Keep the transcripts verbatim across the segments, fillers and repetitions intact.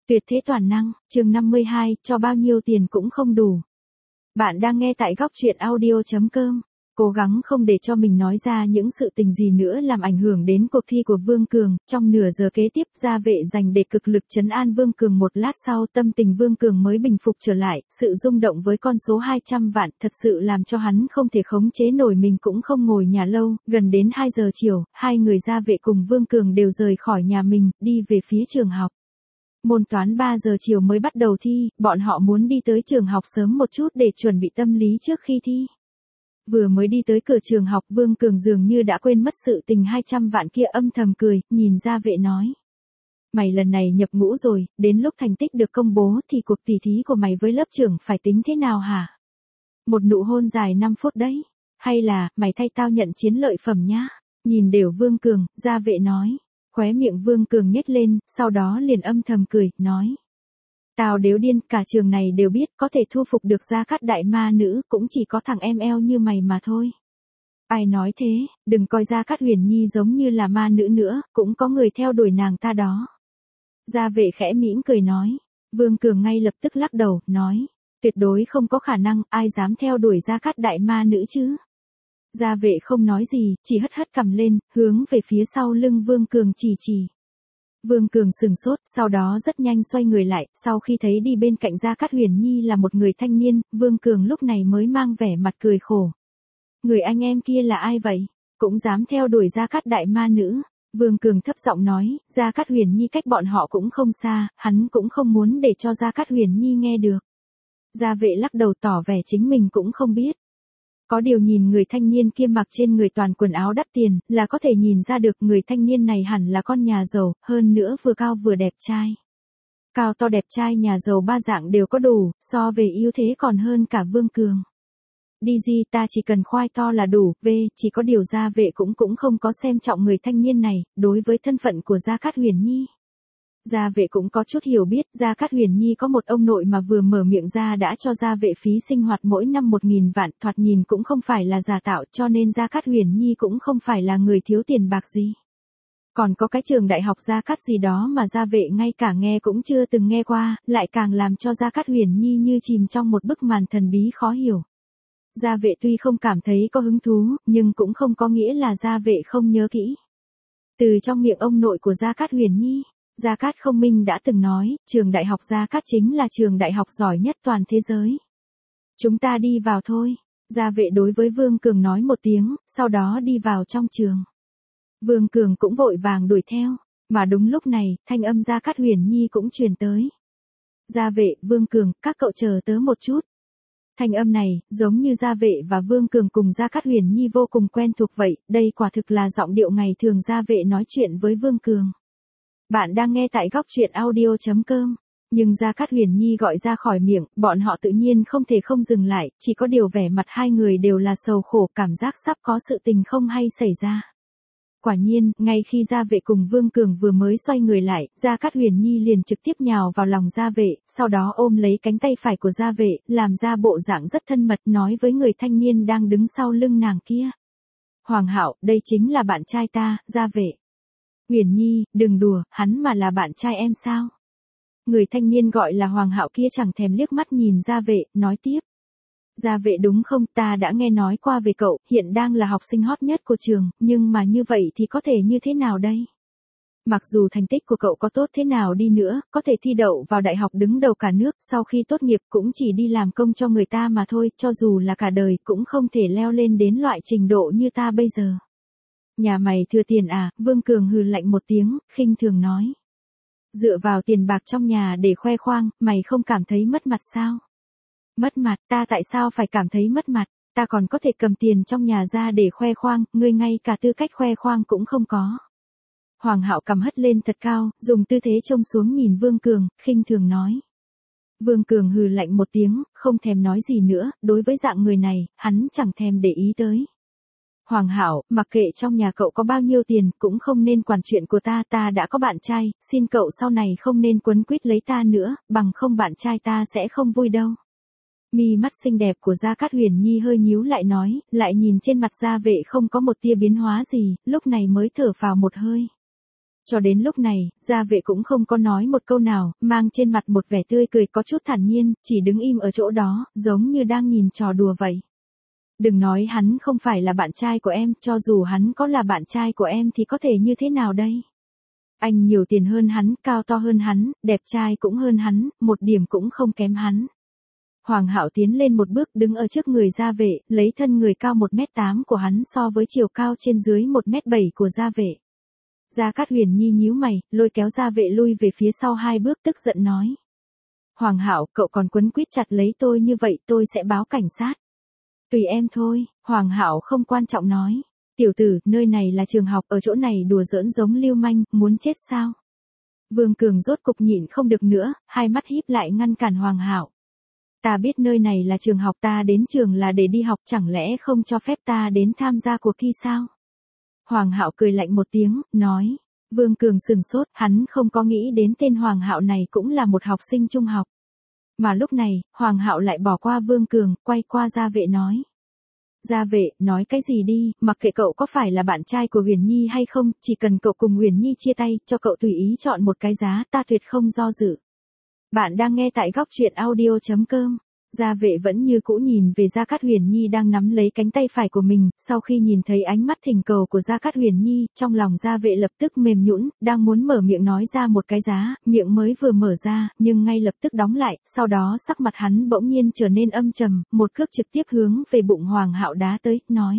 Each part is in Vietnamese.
Tuyệt thế toàn năng, chương năm mươi hai, cho bao nhiêu tiền cũng không đủ. Bạn đang nghe tại góc truyện audio.com. Cố gắng không để cho mình nói ra những sự tình gì nữa làm ảnh hưởng đến cuộc thi của Vương Cường. Trong nửa giờ kế tiếp, gia vệ dành để cực lực trấn an Vương Cường. Một lát sau, tâm tình Vương Cường mới bình phục trở lại. Sự rung động với con số hai trăm vạn thật sự làm cho hắn không thể khống chế nổi, mình cũng không ngồi nhà lâu. Gần đến hai giờ chiều, hai người gia vệ cùng Vương Cường đều rời khỏi nhà mình, đi về phía trường học. Môn toán ba giờ chiều mới bắt đầu thi, bọn họ muốn đi tới trường học sớm một chút để chuẩn bị tâm lý trước khi thi. Vừa mới đi tới cửa trường học, Vương Cường dường như đã quên mất sự tình hai trăm vạn kia, âm thầm cười, nhìn gia vệ nói. Mày lần này nhập ngũ rồi, đến lúc thành tích được công bố thì cuộc tỉ thí của mày với lớp trưởng phải tính thế nào hả? Một nụ hôn dài năm phút đấy. Hay là, mày thay tao nhận chiến lợi phẩm nhá. Nhìn đều Vương Cường, gia vệ nói. Khóe miệng Vương Cường nhếch lên, sau đó liền âm thầm cười, nói. Tao đếu điên, cả trường này đều biết có thể thu phục được Gia Cát đại ma nữ, cũng chỉ có thằng em eo như mày mà thôi. Ai nói thế, đừng coi Gia Cát Huyền Nhi giống như là ma nữ nữa, cũng có người theo đuổi nàng ta đó. Gia vệ khẽ mỉm cười nói. Vương Cường ngay lập tức lắc đầu, nói. Tuyệt đối không có khả năng, ai dám theo đuổi Gia Cát đại ma nữ chứ. Gia vệ không nói gì, chỉ hất hất cằm lên, hướng về phía sau lưng Vương Cường chỉ chỉ. Vương Cường sừng sốt, sau đó rất nhanh xoay người lại, sau khi thấy đi bên cạnh Gia Cát Huyền Nhi là một người thanh niên, Vương Cường lúc này mới mang vẻ mặt cười khổ. Người anh em kia là ai vậy? Cũng dám theo đuổi Gia Cát đại ma nữ. Vương Cường thấp giọng nói, Gia Cát Huyền Nhi cách bọn họ cũng không xa, hắn cũng không muốn để cho Gia Cát Huyền Nhi nghe được. Gia vệ lắc đầu tỏ vẻ chính mình cũng không biết. Có điều nhìn người thanh niên kia mặc trên người toàn quần áo đắt tiền, là có thể nhìn ra được người thanh niên này hẳn là con nhà giàu, hơn nữa vừa cao vừa đẹp trai. Cao to đẹp trai nhà giàu ba dạng đều có đủ, so về ưu thế còn hơn cả Vương Cường. Đi gì ta chỉ cần khoai to là đủ, v, chỉ có điều gia vệ cũng cũng không có xem trọng người thanh niên này, đối với thân phận của Gia Cát Huyền Nhi. Gia vệ cũng có chút hiểu biết, Gia Cát Huyền Nhi có một ông nội mà vừa mở miệng ra đã cho gia vệ phí sinh hoạt mỗi năm một nghìn vạn, thoạt nhìn cũng không phải là giả tạo, cho nên Gia Cát Huyền Nhi cũng không phải là người thiếu tiền bạc gì. Còn có cái trường đại học Gia Cát gì đó mà gia vệ ngay cả nghe cũng chưa từng nghe qua, lại càng làm cho Gia Cát Huyền Nhi như chìm trong một bức màn thần bí khó hiểu. Gia vệ tuy không cảm thấy có hứng thú, nhưng cũng không có nghĩa là gia vệ không nhớ kỹ. Từ trong miệng ông nội của Gia Cát Huyền Nhi, Gia Cát Không Minh đã từng nói, trường đại học Gia Cát chính là trường đại học giỏi nhất toàn thế giới. Chúng ta đi vào thôi. Gia vệ đối với Vương Cường nói một tiếng, sau đó đi vào trong trường. Vương Cường cũng vội vàng đuổi theo, mà đúng lúc này, thanh âm Gia Cát Huyền Nhi cũng truyền tới. Gia vệ, Vương Cường, các cậu chờ tớ một chút. Thanh âm này, giống như Gia vệ và Vương Cường cùng Gia Cát Huyền Nhi vô cùng quen thuộc vậy, đây quả thực là giọng điệu ngày thường Gia vệ nói chuyện với Vương Cường. Bạn đang nghe tại góc truyện audio.com, nhưng Gia Cát Huyền Nhi gọi ra khỏi miệng, bọn họ tự nhiên không thể không dừng lại, chỉ có điều vẻ mặt hai người đều là sầu khổ, cảm giác sắp có sự tình không hay xảy ra. Quả nhiên, ngay khi Gia vệ cùng Vương Cường vừa mới xoay người lại, Gia Cát Huyền Nhi liền trực tiếp nhào vào lòng Gia vệ, sau đó ôm lấy cánh tay phải của Gia vệ, làm ra bộ dạng rất thân mật nói với người thanh niên đang đứng sau lưng nàng kia. Hoàng Hạo, đây chính là bạn trai ta, Gia vệ. Huyền Nhi, đừng đùa, hắn mà là bạn trai em sao? Người thanh niên gọi là Hoàng Hạo kia chẳng thèm liếc mắt nhìn Gia vệ, nói tiếp. Gia vệ đúng không, ta đã nghe nói qua về cậu, hiện đang là học sinh hot nhất của trường, nhưng mà như vậy thì có thể như thế nào đây? Mặc dù thành tích của cậu có tốt thế nào đi nữa, có thể thi đậu vào đại học đứng đầu cả nước, sau khi tốt nghiệp cũng chỉ đi làm công cho người ta mà thôi, cho dù là cả đời cũng không thể leo lên đến loại trình độ như ta bây giờ. Nhà mày thừa tiền à? Vương Cường hừ lạnh một tiếng, khinh thường nói. Dựa vào tiền bạc trong nhà để khoe khoang, mày không cảm thấy mất mặt sao? Mất mặt, ta tại sao phải cảm thấy mất mặt? Ta còn có thể cầm tiền trong nhà ra để khoe khoang, ngươi ngay cả tư cách khoe khoang cũng không có. Hoàng Hạo cầm hất lên thật cao, dùng tư thế trông xuống nhìn Vương Cường, khinh thường nói. Vương Cường hừ lạnh một tiếng, không thèm nói gì nữa, đối với dạng người này, hắn chẳng thèm để ý tới. Hoàng Hạo, mặc kệ trong nhà cậu có bao nhiêu tiền, cũng không nên quản chuyện của ta, ta đã có bạn trai, xin cậu sau này không nên quấn quýt lấy ta nữa, bằng không bạn trai ta sẽ không vui đâu. Mi mắt xinh đẹp của Gia Cát Huyền Nhi hơi nhíu lại nói, lại nhìn trên mặt Gia vệ không có một tia biến hóa gì, lúc này mới thở phào một hơi. Cho đến lúc này, gia vệ cũng không có nói một câu nào, mang trên mặt một vẻ tươi cười có chút thản nhiên, chỉ đứng im ở chỗ đó, giống như đang nhìn trò đùa vậy. Đừng nói hắn không phải là bạn trai của em, cho dù hắn có là bạn trai của em thì có thể như thế nào đây? Anh nhiều tiền hơn hắn, cao to hơn hắn, đẹp trai cũng hơn hắn, một điểm cũng không kém hắn. Hoàng Hạo tiến lên một bước đứng ở trước người gia vệ, lấy thân người cao một mét tám của hắn so với chiều cao trên dưới một mét bảy của gia vệ. Gia Cát Huyền Nhi nhíu mày, lôi kéo gia vệ lui về phía sau hai bước tức giận nói. Hoàng Hạo, cậu còn quấn quýt chặt lấy tôi như vậy tôi sẽ báo cảnh sát. Tùy em thôi, Hoàng Hạo không quan trọng nói. Tiểu tử, nơi này là trường học, ở chỗ này đùa giỡn giống lưu manh, muốn chết sao? Vương Cường rốt cục nhịn không được nữa, hai mắt híp lại ngăn cản Hoàng Hạo. Ta biết nơi này là trường học, ta đến trường là để đi học, chẳng lẽ không cho phép ta đến tham gia cuộc thi sao? Hoàng Hạo cười lạnh một tiếng, nói. Vương Cường sừng sốt, hắn không có nghĩ đến tên Hoàng Hạo này cũng là một học sinh trung học. Mà lúc này, Hoàng Hạo lại bỏ qua Vương Cường, quay qua gia vệ nói. Gia vệ, nói cái gì đi, mặc kệ cậu có phải là bạn trai của Huyền Nhi hay không, chỉ cần cậu cùng Huyền Nhi chia tay, cho cậu tùy ý chọn một cái giá, ta tuyệt không do dự. Bạn đang nghe tại góc truyện audio chấm com. Gia vệ vẫn như cũ nhìn về Gia Cát Huyền Nhi đang nắm lấy cánh tay phải của mình, sau khi nhìn thấy ánh mắt thỉnh cầu của Gia Cát Huyền Nhi, trong lòng Gia vệ lập tức mềm nhũn, đang muốn mở miệng nói ra một cái giá, miệng mới vừa mở ra, nhưng ngay lập tức đóng lại, sau đó sắc mặt hắn bỗng nhiên trở nên âm trầm, một cước trực tiếp hướng về bụng Hoàng Hạo đá tới, nói.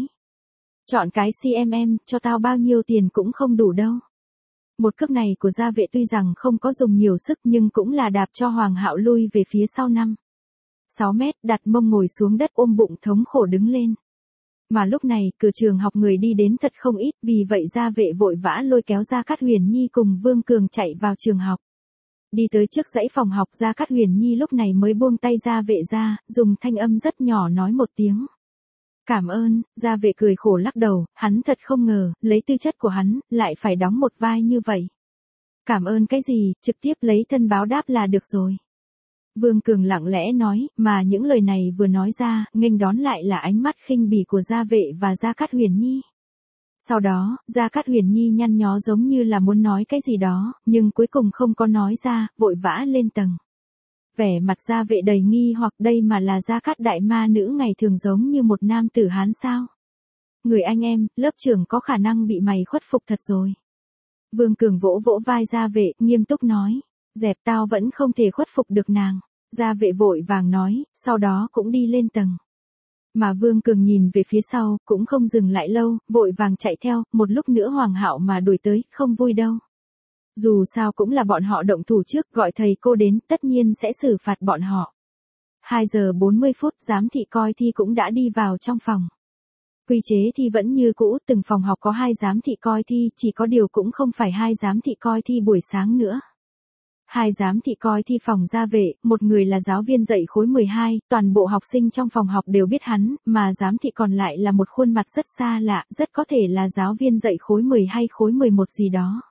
Chọn cái xê em em, cho tao bao nhiêu tiền cũng không đủ đâu. Một cước này của Gia vệ tuy rằng không có dùng nhiều sức nhưng cũng là đạp cho Hoàng Hạo lui về phía sau năm. sáu mét, đặt mông ngồi xuống đất ôm bụng thống khổ đứng lên. Mà lúc này, cửa trường học người đi đến thật không ít, vì vậy gia vệ vội vã lôi kéo Gia Cát Huyền Nhi cùng Vương Cường chạy vào trường học. Đi tới trước dãy phòng học, Gia Cát Huyền Nhi lúc này mới buông tay gia vệ ra, dùng thanh âm rất nhỏ nói một tiếng. Cảm ơn, gia vệ cười khổ lắc đầu, hắn thật không ngờ, lấy tư chất của hắn, lại phải đóng một vai như vậy. Cảm ơn cái gì, trực tiếp lấy thân báo đáp là được rồi. Vương Cường lặng lẽ nói, mà những lời này vừa nói ra, nghênh đón lại là ánh mắt khinh bỉ của Gia vệ và Gia Cát Huyền Nhi. Sau đó, Gia Cát Huyền Nhi nhăn nhó giống như là muốn nói cái gì đó, nhưng cuối cùng không có nói ra, vội vã lên tầng. Vẻ mặt Gia vệ đầy nghi hoặc đây mà là Gia Cát đại ma nữ ngày thường giống như một nam tử Hán sao? Người anh em, lớp trưởng có khả năng bị mày khuất phục thật rồi. Vương Cường vỗ vỗ vai Gia vệ, nghiêm túc nói. Dẹp tao vẫn không thể khuất phục được nàng. Gia vệ vội vàng nói, sau đó cũng đi lên tầng. Mà Vương Cường nhìn về phía sau, cũng không dừng lại lâu, vội vàng chạy theo, một lúc nữa Hoàng Hạo mà đuổi tới, không vui đâu. Dù sao cũng là bọn họ động thủ trước, gọi thầy cô đến, tất nhiên sẽ xử phạt bọn họ. hai giờ bốn mươi phút, giám thị coi thi cũng đã đi vào trong phòng. Quy chế thi vẫn như cũ, từng phòng học có hai giám thị coi thi, chỉ có điều cũng không phải hai giám thị coi thi buổi sáng nữa. Hai giám thị coi thi phòng gia vệ, một người là giáo viên dạy khối mười hai, toàn bộ học sinh trong phòng học đều biết hắn, mà giám thị còn lại là một khuôn mặt rất xa lạ, rất có thể là giáo viên dạy khối mười hay khối mười một gì đó.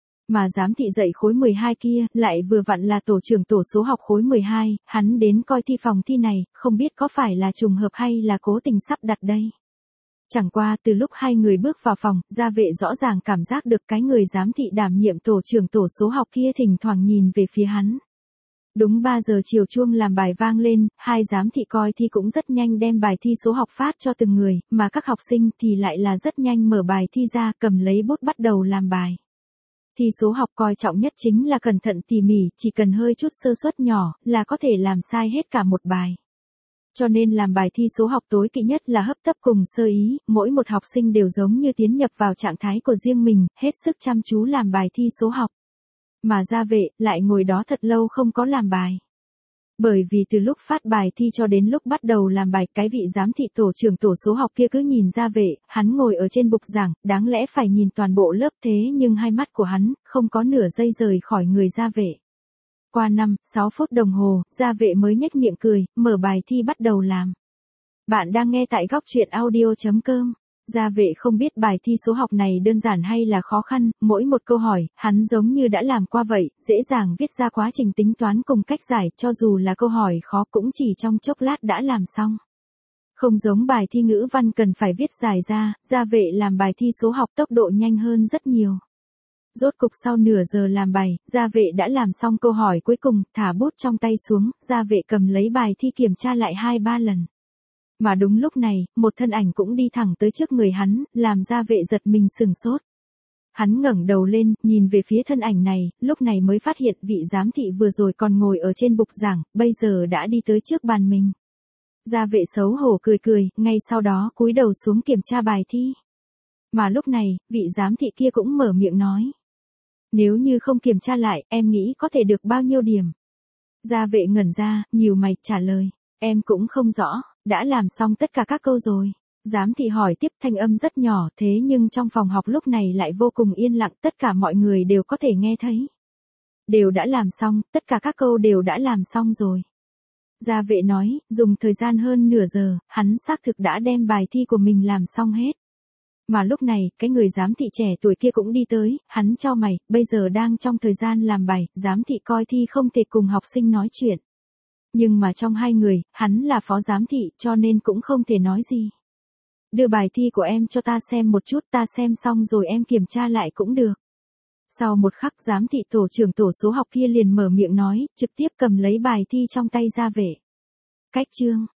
Mà giám thị dạy khối mười hai kia, lại vừa vặn là tổ trưởng tổ số học khối mười hai, hắn đến coi thi phòng thi này, không biết có phải là trùng hợp hay là cố tình sắp đặt đây. Chẳng qua từ lúc hai người bước vào phòng, gia vệ rõ ràng cảm giác được cái người giám thị đảm nhiệm tổ trưởng tổ số học kia thỉnh thoảng nhìn về phía hắn. Đúng ba giờ chiều chuông làm bài vang lên, hai giám thị coi thi cũng rất nhanh đem bài thi số học phát cho từng người, mà các học sinh thì lại là rất nhanh mở bài thi ra, cầm lấy bút bắt đầu làm bài. Thi số học coi trọng nhất chính là cẩn thận tỉ mỉ, chỉ cần hơi chút sơ suất nhỏ, là có thể làm sai hết cả một bài. Cho nên làm bài thi số học tối kỵ nhất là hấp tấp cùng sơ ý, mỗi một học sinh đều giống như tiến nhập vào trạng thái của riêng mình, hết sức chăm chú làm bài thi số học. Mà gia vệ, lại ngồi đó thật lâu không có làm bài. Bởi vì từ lúc phát bài thi cho đến lúc bắt đầu làm bài, cái vị giám thị tổ trưởng tổ số học kia cứ nhìn gia vệ, hắn ngồi ở trên bục giảng, đáng lẽ phải nhìn toàn bộ lớp thế nhưng hai mắt của hắn, không có nửa giây rời khỏi người gia vệ. Qua năm, sáu phút đồng hồ, gia vệ mới nhếch miệng cười, mở bài thi bắt đầu làm. Bạn đang nghe tại góc truyện audio chấm com. Gia vệ không biết bài thi số học này đơn giản hay là khó khăn, mỗi một câu hỏi, hắn giống như đã làm qua vậy, dễ dàng viết ra quá trình tính toán cùng cách giải, cho dù là câu hỏi khó cũng chỉ trong chốc lát đã làm xong. Không giống bài thi ngữ văn cần phải viết dài ra, gia vệ làm bài thi số học tốc độ nhanh hơn rất nhiều. Rốt cục sau nửa giờ làm bài, gia vệ đã làm xong câu hỏi cuối cùng, thả bút trong tay xuống, gia vệ cầm lấy bài thi kiểm tra lại hai ba lần. Mà đúng lúc này, một thân ảnh cũng đi thẳng tới trước người hắn, làm gia vệ giật mình sừng sốt. Hắn ngẩng đầu lên, nhìn về phía thân ảnh này, lúc này mới phát hiện vị giám thị vừa rồi còn ngồi ở trên bục giảng, bây giờ đã đi tới trước bàn mình. Gia vệ xấu hổ cười cười, ngay sau đó cúi đầu xuống kiểm tra bài thi. Mà lúc này, vị giám thị kia cũng mở miệng nói. Nếu như không kiểm tra lại, em nghĩ có thể được bao nhiêu điểm? Gia vệ ngẩn ra, nhíu mày, trả lời. Em cũng không rõ, đã làm xong tất cả các câu rồi. Giám thị hỏi tiếp, thanh âm rất nhỏ, thế nhưng trong phòng học lúc này lại vô cùng yên lặng, tất cả mọi người đều có thể nghe thấy. Đều đã làm xong, tất cả các câu đều đã làm xong rồi. Gia vệ nói, dùng thời gian hơn nửa giờ, hắn xác thực đã đem bài thi của mình làm xong hết. Mà lúc này, cái người giám thị trẻ tuổi kia cũng đi tới, hắn chau mày, bây giờ đang trong thời gian làm bài, giám thị coi thi không thể cùng học sinh nói chuyện. Nhưng mà trong hai người, hắn là phó giám thị, cho nên cũng không thể nói gì. Đưa bài thi của em cho ta xem một chút, ta xem xong rồi em kiểm tra lại cũng được. Sau một khắc giám thị tổ trưởng tổ số học kia liền mở miệng nói, trực tiếp cầm lấy bài thi trong tay gia vệ. Cách chương